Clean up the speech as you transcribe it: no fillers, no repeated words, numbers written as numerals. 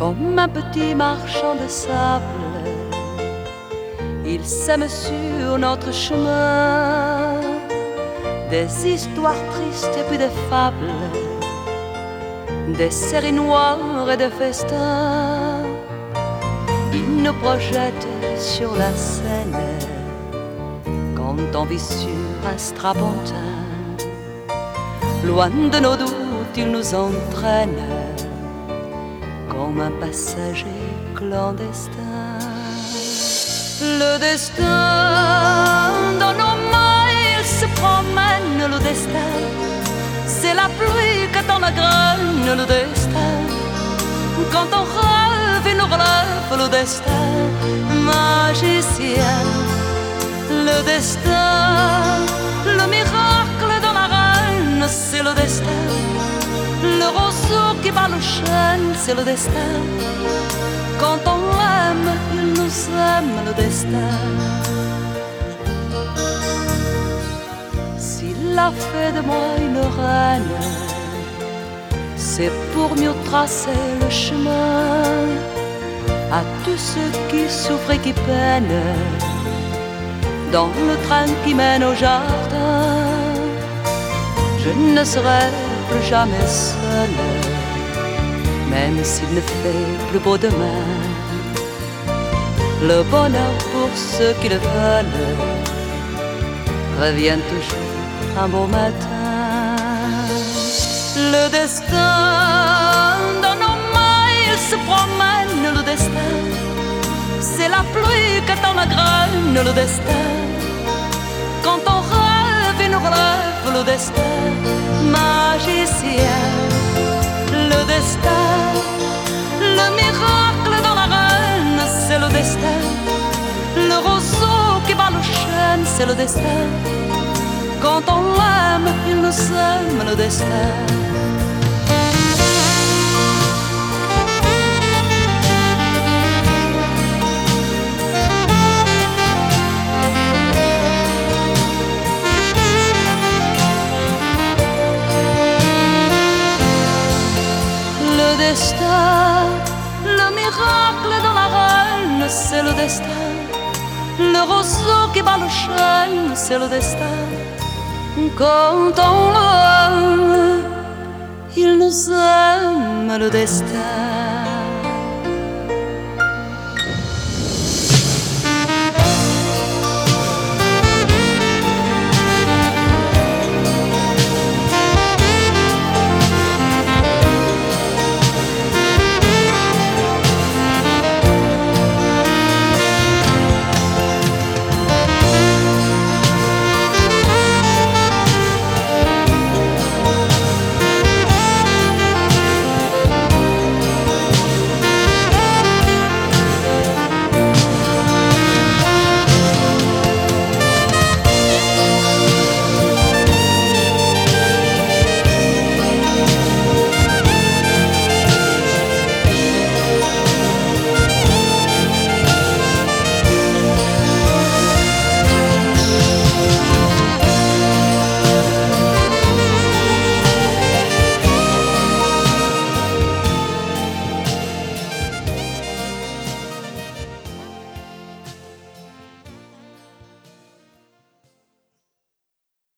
Comme un petit marchand de sable, il sème sur notre chemin des histoires tristes et puis des fables, des séries noires et des festins. Il nous projette sur la scène quand on vit sur un strapontin. Loin de nos doutes, il nous entraîne comme un passager clandestin. Le destin, dans nos mains, il se promène. Le destin, c'est la pluie que dans la graine. Le destin, quand on rêve, il nous relève. Le destin, magicien. Le destin, le miracle dans la reine, c'est le destin. Le roseau qui bat le chêne, c'est le destin. Quand on l'aime, il nous aime, le destin. S'il a fait de moi une reine, c'est pour mieux tracer le chemin à tous ceux qui souffrent et qui peinent dans le train qui mène au jardin. Je ne serai plus jamais seul, même s'il ne fait plus beau demain. Le bonheur pour ceux qui le veulent revient toujours un beau matin. Le destin, dans nos mains, il se promène. Le destin, c'est la pluie que dans la graine. Le destin, quand on rêve, il nous relève. Le destin, magicien. Le destin, le miracle dans la reine, c'est le destin. Le roseau qui bat le chêne, c'est le destin. Quand on l'aime, il nous aime, le destin. Le destin, le miracle dans la reine, c'est le destin. Le roseau qui bat le chêne, c'est le destin. Quand on l'aime, il nous aime, le destin.